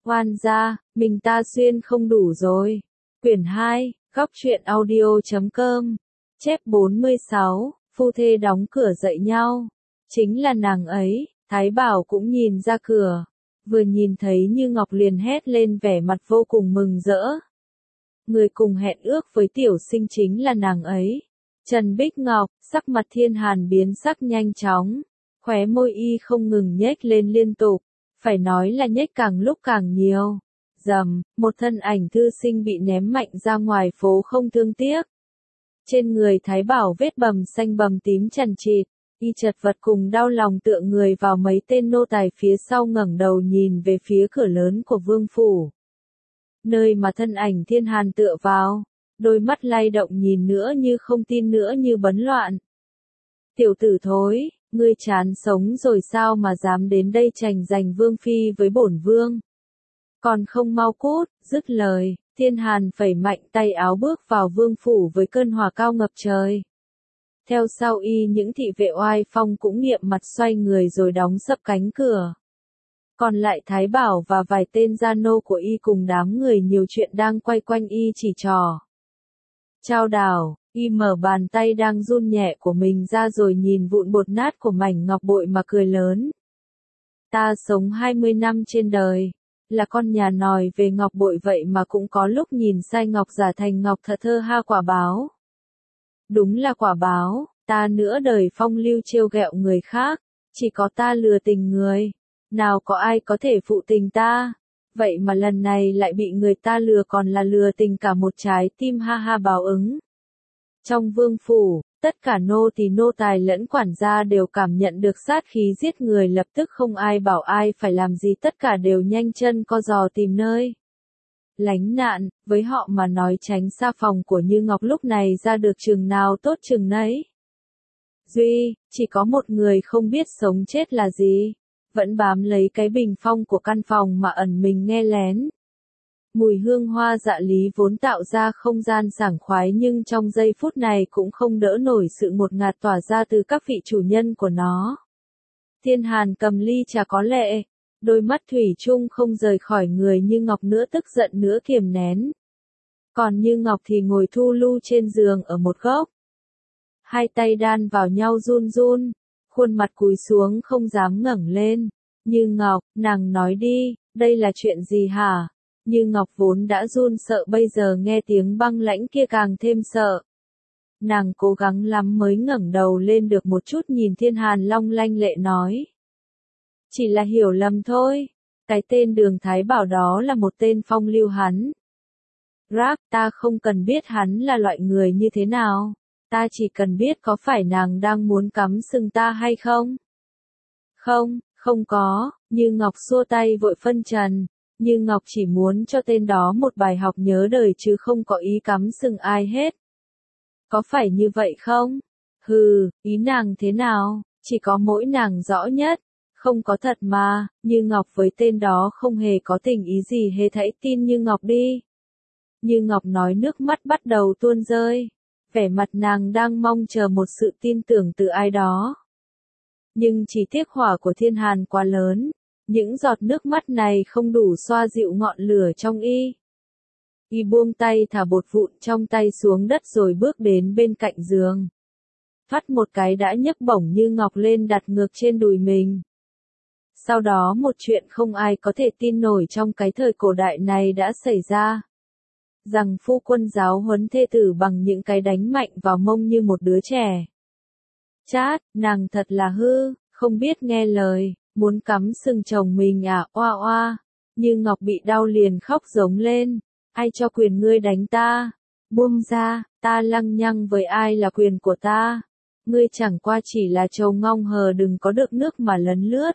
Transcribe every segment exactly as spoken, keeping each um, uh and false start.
Oan gia, mình ta xuyên không đủ rồi. Quyển hai, góc truyện audio chấm com. Chép bốn mươi sáu, phu thê đóng cửa dậy nhau. Chính là nàng ấy, Thái Bảo cũng nhìn ra cửa. Vừa nhìn thấy Như Ngọc liền hét lên vẻ mặt vô cùng mừng rỡ. Người cùng hẹn ước với tiểu sinh chính là nàng ấy. Trần Bích Ngọc, sắc mặt Thiên Hàn biến sắc nhanh chóng. Khóe môi y không ngừng nhếch lên liên tục. Phải nói là nhếch càng lúc càng nhiều. Rầm, một thân ảnh thư sinh bị ném mạnh ra ngoài phố không thương tiếc. Trên người Thái Bảo vết bầm xanh bầm tím chằng chịt, y chật vật cùng đau lòng tựa người vào mấy tên nô tài phía sau ngẩng đầu nhìn về phía cửa lớn của vương phủ. Nơi mà thân ảnh Thiên Hàn tựa vào, đôi mắt lay động nhìn nữa như không tin nữa như bấn loạn. Tiểu tử thối, ngươi chán sống rồi sao mà dám đến đây tranh giành vương phi với bổn vương? Còn không mau cút, dứt lời, Thiên Hàn phẩy mạnh tay áo bước vào vương phủ với cơn hỏa cao ngập trời. Theo sau y những thị vệ oai phong cũng nghiệm mặt xoay người rồi đóng sập cánh cửa. Còn lại Thái Bảo và vài tên gia nô của y cùng đám người nhiều chuyện đang quay quanh y chỉ trò. Trao đảo, y mở bàn tay đang run nhẹ của mình ra rồi nhìn vụn bột nát của mảnh ngọc bội mà cười lớn. Ta sống hai mươi năm trên đời, là con nhà nòi về ngọc bội vậy mà cũng có lúc nhìn sai ngọc giả thành ngọc thật thơ ha quả báo. Đúng là quả báo, ta nửa đời phong lưu trêu ghẹo người khác, chỉ có ta lừa tình người, nào có ai có thể phụ tình ta, vậy mà lần này lại bị người ta lừa còn là lừa tình cả một trái tim ha ha báo ứng. Trong vương phủ, tất cả nô tỳ nô tài lẫn quản gia đều cảm nhận được sát khí giết người lập tức không ai bảo ai phải làm gì tất cả đều nhanh chân co giò tìm nơi lánh nạn, với họ mà nói tránh xa phòng của Như Ngọc lúc này ra được chừng nào tốt chừng nấy. Duy, chỉ có một người không biết sống chết là gì, vẫn bám lấy cái bình phong của căn phòng mà ẩn mình nghe lén. Mùi hương hoa dạ lý vốn tạo ra không gian sảng khoái nhưng trong giây phút này cũng không đỡ nổi sự ngột ngạt tỏa ra từ các vị chủ nhân của nó. Thiên Hàn cầm ly trà có lệ, đôi mắt thủy chung không rời khỏi người Như Ngọc nữa tức giận nữa kiềm nén. Còn Như Ngọc thì ngồi thu lu trên giường ở một góc. Hai tay đan vào nhau run run, khuôn mặt cúi xuống không dám ngẩng lên. Như Ngọc, nàng nói đi, đây là chuyện gì hả? Như Ngọc vốn đã run sợ bây giờ nghe tiếng băng lãnh kia càng thêm sợ. Nàng cố gắng lắm mới ngẩng đầu lên được một chút nhìn Thiên Hàn long lanh lệ nói. Chỉ là hiểu lầm thôi, cái tên Đường Thái Bảo đó là một tên phong lưu hắn. Rác, ta không cần biết hắn là loại người như thế nào, ta chỉ cần biết có phải nàng đang muốn cắm sừng ta hay không? Không, không có, Như Ngọc xua tay vội phân trần. Như Ngọc chỉ muốn cho tên đó một bài học nhớ đời chứ không có ý cắm sừng ai hết. Có phải như vậy không? Hừ, ý nàng thế nào, chỉ có mỗi nàng rõ nhất. Không có thật mà, Như Ngọc với tên đó không hề có tình ý gì hết hãy tin Như Ngọc đi. Như Ngọc nói nước mắt bắt đầu tuôn rơi. Vẻ mặt nàng đang mong chờ một sự tin tưởng từ ai đó. Nhưng chỉ tiếc hỏa của Thiên Hàn quá lớn. Những giọt nước mắt này không đủ xoa dịu ngọn lửa trong y. Y buông tay thả bột vụn trong tay xuống đất rồi bước đến bên cạnh giường. Thoắt một cái đã nhấc bổng Như Ngọc lên đặt ngược trên đùi mình. Sau đó một chuyện không ai có thể tin nổi trong cái thời cổ đại này đã xảy ra. Rằng phu quân giáo huấn thê tử bằng những cái đánh mạnh vào mông như một đứa trẻ. Chát, nàng thật là hư, không biết nghe lời. Muốn cắm sừng chồng mình à, oa oa. Như Ngọc bị đau liền khóc giống lên. Ai cho quyền ngươi đánh ta? Buông ra, ta lăng nhăng với ai là quyền của ta? Ngươi chẳng qua chỉ là trâu ngong hờ đừng có được nước mà lấn lướt.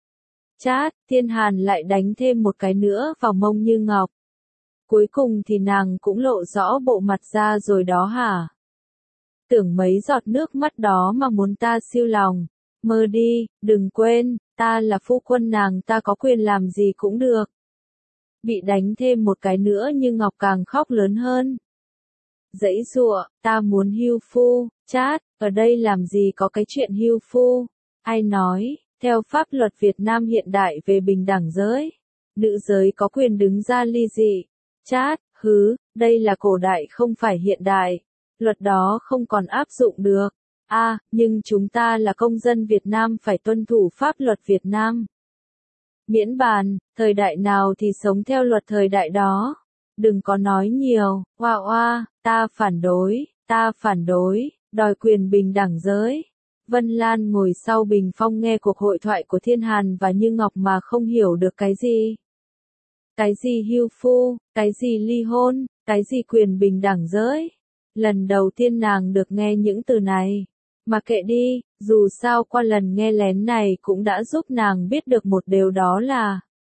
Chát, Thiên Hàn lại đánh thêm một cái nữa vào mông Như Ngọc. Cuối cùng thì nàng cũng lộ rõ bộ mặt ra rồi đó hả? Tưởng mấy giọt nước mắt đó mà muốn ta siêu lòng. Mơ đi, đừng quên, ta là phu quân nàng ta có quyền làm gì cũng được. Bị đánh thêm một cái nữa nhưng Ngọc càng khóc lớn hơn. Dãy giụa, ta muốn hưu phu, chát, ở đây làm gì có cái chuyện hưu phu. Ai nói, theo pháp luật Việt Nam hiện đại về bình đẳng giới, Nữ giới có quyền đứng ra ly dị. Chát, hứ, đây là cổ đại không phải hiện đại. Luật đó không còn áp dụng được. A, à, nhưng chúng ta là công dân Việt Nam phải tuân thủ pháp luật Việt Nam. Miễn bàn, thời đại nào thì sống theo luật thời đại đó. Đừng có nói nhiều, oa oa, ta phản đối, ta phản đối, đòi quyền bình đẳng giới. Vân Lan ngồi sau bình phong nghe cuộc hội thoại của Thiên Hàn và Như Ngọc mà không hiểu được cái gì. Cái gì hưu phu, cái gì ly hôn, cái gì quyền bình đẳng giới. Lần đầu tiên nàng được nghe những từ này. Mà kệ đi, dù sao qua lần nghe lén này cũng đã giúp nàng biết được một điều, đó là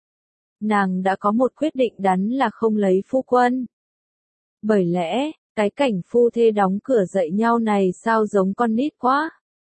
nàng đã có một quyết định đắn là không lấy phu quân. Bởi lẽ, cái cảnh phu thê đóng cửa dậy nhau này sao giống con nít quá.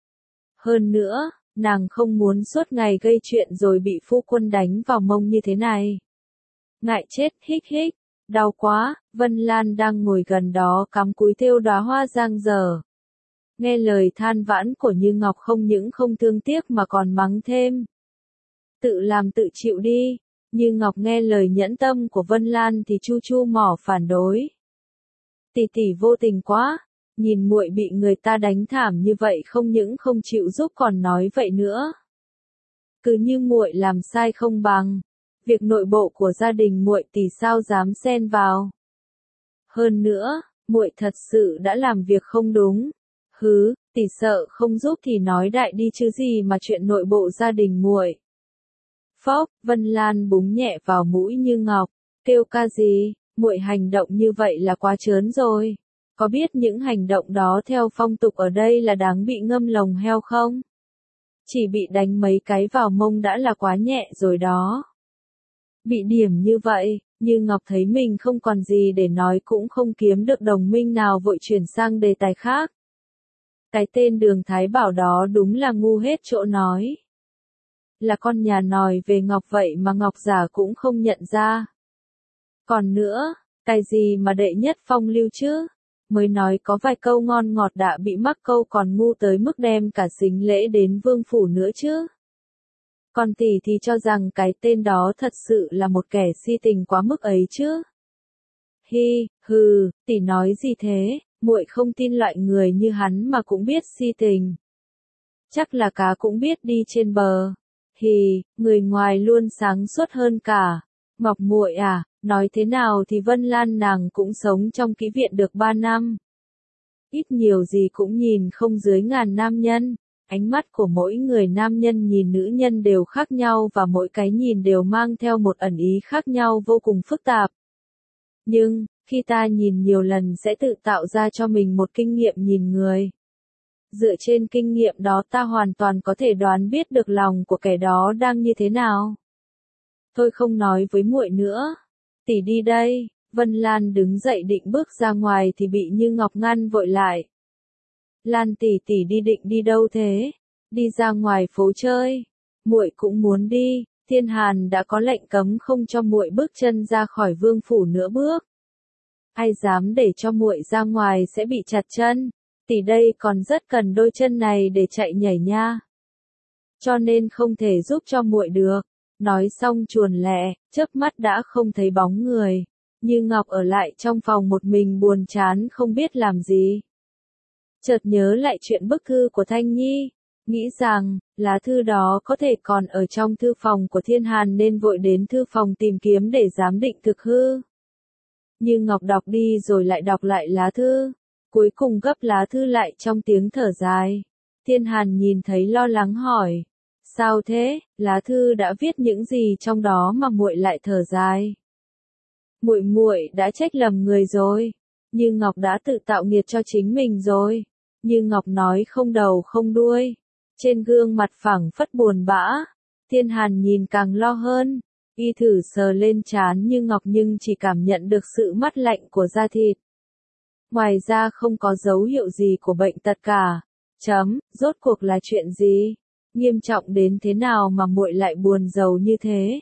Hơn nữa, nàng không muốn suốt ngày gây chuyện rồi bị phu quân đánh vào mông như thế này. Ngại chết, hích hích, đau quá. Vân Lan đang ngồi gần đó cắm cúi thêu đóa hoa giang dở. Nghe lời than vãn của Như Ngọc không những không thương tiếc mà còn mắng thêm. Tự làm tự chịu đi. Như Ngọc nghe lời nhẫn tâm của Vân Lan thì chu chu mỏ phản đối. Tỷ tỷ vô tình quá, nhìn muội bị người ta đánh thảm như vậy không những không chịu giúp còn nói vậy nữa. Cứ như muội làm sai không bằng, việc nội bộ của gia đình muội tỷ sao dám xen vào. Hơn nữa, muội thật sự đã làm việc không đúng. Hứ, tỷ sợ không giúp thì nói đại đi chứ gì mà chuyện nội bộ gia đình muội. Phốc, Vân Lan búng nhẹ vào mũi Như Ngọc, kêu ca gì, muội hành động như vậy là quá trớn rồi. Có biết những hành động đó theo phong tục ở đây là đáng bị ngâm lồng heo không? Chỉ bị đánh mấy cái vào mông đã là quá nhẹ rồi đó. Bị điểm như vậy, Như Ngọc thấy mình không còn gì để nói cũng không kiếm được đồng minh nào vội chuyển sang đề tài khác. Cái tên Đường Thái Bảo đó đúng là ngu hết chỗ nói. Là con nhà nòi về Ngọc vậy mà Ngọc giả cũng không nhận ra. Còn nữa, cái gì mà đệ nhất phong lưu chứ? Mới nói có vài câu ngon ngọt đã bị mắc câu còn ngu tới mức đem cả sính lễ đến vương phủ nữa chứ. Còn tỷ thì cho rằng cái tên đó thật sự là một kẻ si tình quá mức ấy chứ. Hi, hừ, tỷ nói gì thế, muội không tin loại người như hắn mà cũng biết si tình. Chắc là cá cũng biết đi trên bờ. Hì, người ngoài luôn sáng suốt hơn cả. Ngọc muội à, nói thế nào thì Vân Lan nàng cũng sống trong kỹ viện được ba năm. Ít nhiều gì cũng nhìn không dưới ngàn nam nhân. Ánh mắt của mỗi người nam nhân nhìn nữ nhân đều khác nhau và mỗi cái nhìn đều mang theo một ẩn ý khác nhau vô cùng phức tạp. Nhưng, khi ta nhìn nhiều lần sẽ tự tạo ra cho mình một kinh nghiệm nhìn người. Dựa trên kinh nghiệm đó ta hoàn toàn có thể đoán biết được lòng của kẻ đó đang như thế nào. Thôi không nói với muội nữa. Tỷ đi đây. Vân Lan đứng dậy định bước ra ngoài thì bị Như Ngọc ngăn vội lại. Lan tỷ tỷ đi định đi đâu thế? Đi ra ngoài phố chơi. Muội cũng muốn đi. Thiên Hàn đã có lệnh cấm không cho muội bước chân ra khỏi vương phủ nữa bước. Ai dám để cho muội ra ngoài sẽ bị chặt chân. Tỷ đây còn rất cần đôi chân này để chạy nhảy nha. Cho nên không thể giúp cho muội được. Nói xong chuồn lẹ, chớp mắt đã không thấy bóng người. Như Ngọc ở lại trong phòng một mình buồn chán không biết làm gì. Chợt nhớ lại chuyện bức thư của Thanh Nhi. Nghĩ rằng, lá thư đó có thể còn ở trong thư phòng của Thiên Hàn nên vội đến thư phòng tìm kiếm để giám định thực hư. Như Ngọc đọc đi rồi lại đọc lại lá thư. Cuối cùng gấp lá thư lại trong tiếng thở dài. Thiên Hàn nhìn thấy lo lắng hỏi. Sao thế, lá thư đã viết những gì trong đó mà muội lại thở dài? Muội muội đã trách lầm người rồi. Như Ngọc đã tự tạo nghiệt cho chính mình rồi. Như Ngọc nói không đầu không đuôi. Trên gương mặt phẳng phất buồn bã. Thiên Hàn nhìn càng lo hơn. Y thử sờ lên trán Như Ngọc nhưng chỉ cảm nhận được sự mát lạnh của da thịt. Ngoài ra không có dấu hiệu gì của bệnh tật cả. Chấm, rốt cuộc là chuyện gì? Nghiêm trọng đến thế nào mà muội lại buồn rầu như thế?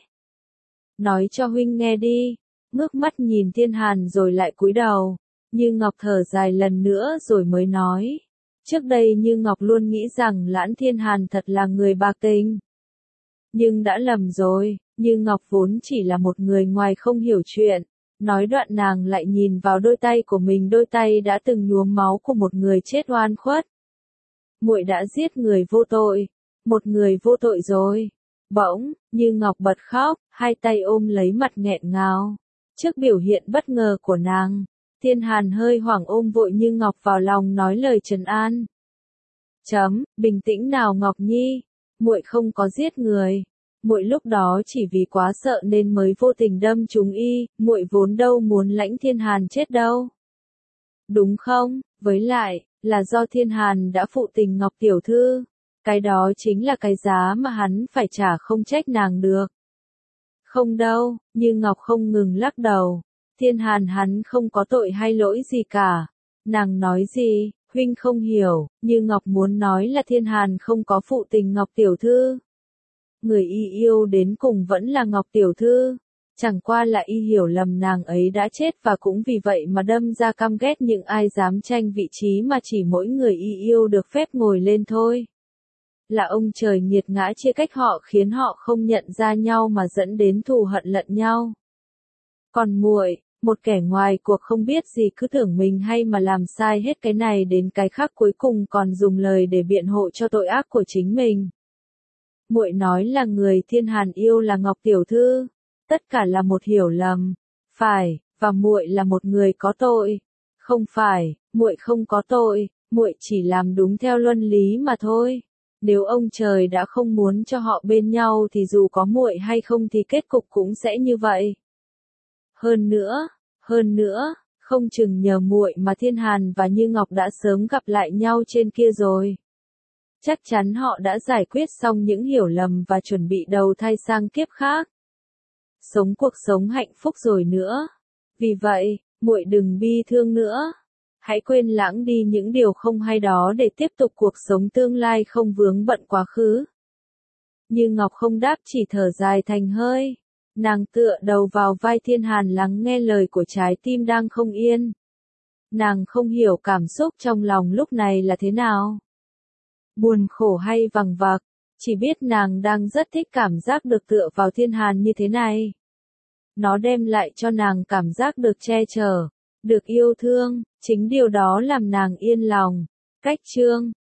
Nói cho huynh nghe đi. Ngước mắt nhìn Thiên Hàn rồi lại cúi đầu. Như Ngọc thở dài lần nữa rồi mới nói. Trước đây Như Ngọc luôn nghĩ rằng Lãn Thiên Hàn thật là người bạc tình. Nhưng đã lầm rồi, Như Ngọc vốn chỉ là một người ngoài không hiểu chuyện, nói đoạn nàng lại nhìn vào đôi tay của mình, đôi tay đã từng nhuốm máu của một người chết oan khuất. Muội đã giết người vô tội, một người vô tội rồi. Bỗng, Như Ngọc bật khóc, hai tay ôm lấy mặt nghẹn ngào. Trước biểu hiện bất ngờ của nàng, Thiên Hàn hơi hoảng ôm vội Như Ngọc vào lòng nói lời trấn an. Chấm, bình tĩnh nào Ngọc Nhi, muội không có giết người. Muội lúc đó chỉ vì quá sợ nên mới vô tình đâm trúng y, muội vốn đâu muốn lãnh Thiên Hàn chết đâu. Đúng không? Với lại, là do Thiên Hàn đã phụ tình Ngọc tiểu thư. Cái đó chính là cái giá mà hắn phải trả, không trách nàng được. Không đâu, Như Ngọc không ngừng lắc đầu. Thiên Hàn hắn không có tội hay lỗi gì cả. Nàng nói gì, huynh không hiểu, Như Ngọc muốn nói là Thiên Hàn không có phụ tình Ngọc tiểu thư. Người y yêu đến cùng vẫn là Ngọc tiểu thư. Chẳng qua là y hiểu lầm nàng ấy đã chết và cũng vì vậy mà đâm ra căm ghét những ai dám tranh vị trí mà chỉ mỗi người y yêu được phép ngồi lên thôi. Là ông trời nghiệt ngã chia cách họ, khiến họ không nhận ra nhau mà dẫn đến thù hận lẫn nhau. Còn muội, một kẻ ngoài cuộc không biết gì cứ tưởng mình hay mà làm sai hết cái này đến cái khác, cuối cùng còn dùng lời để biện hộ cho tội ác của chính mình. Muội nói là người Thiên Hàn yêu là Ngọc tiểu thư, tất cả là một hiểu lầm. Phải, và muội là một người có tội. Không phải, muội không có tội, muội chỉ làm đúng theo luân lý mà thôi. Nếu ông trời đã không muốn cho họ bên nhau thì dù có muội hay không thì kết cục cũng sẽ như vậy. Hơn nữa, hơn nữa, không chừng nhờ muội mà Thiên Hàn và Như Ngọc đã sớm gặp lại nhau trên kia rồi. Chắc chắn họ đã giải quyết xong những hiểu lầm và chuẩn bị đầu thai sang kiếp khác. Sống cuộc sống hạnh phúc rồi nữa. Vì vậy, muội đừng bi thương nữa. Hãy quên lãng đi những điều không hay đó để tiếp tục cuộc sống tương lai không vướng bận quá khứ. Như Ngọc không đáp, chỉ thở dài thành hơi. Nàng tựa đầu vào vai Thiên Hàn lắng nghe lời của trái tim đang không yên. Nàng không hiểu cảm xúc trong lòng lúc này là thế nào. Buồn khổ hay vằng vặc, chỉ biết nàng đang rất thích cảm giác được tựa vào Thiên Hàn như thế này. Nó đem lại cho nàng cảm giác được che chở, được yêu thương, chính điều đó làm nàng yên lòng. Cách chương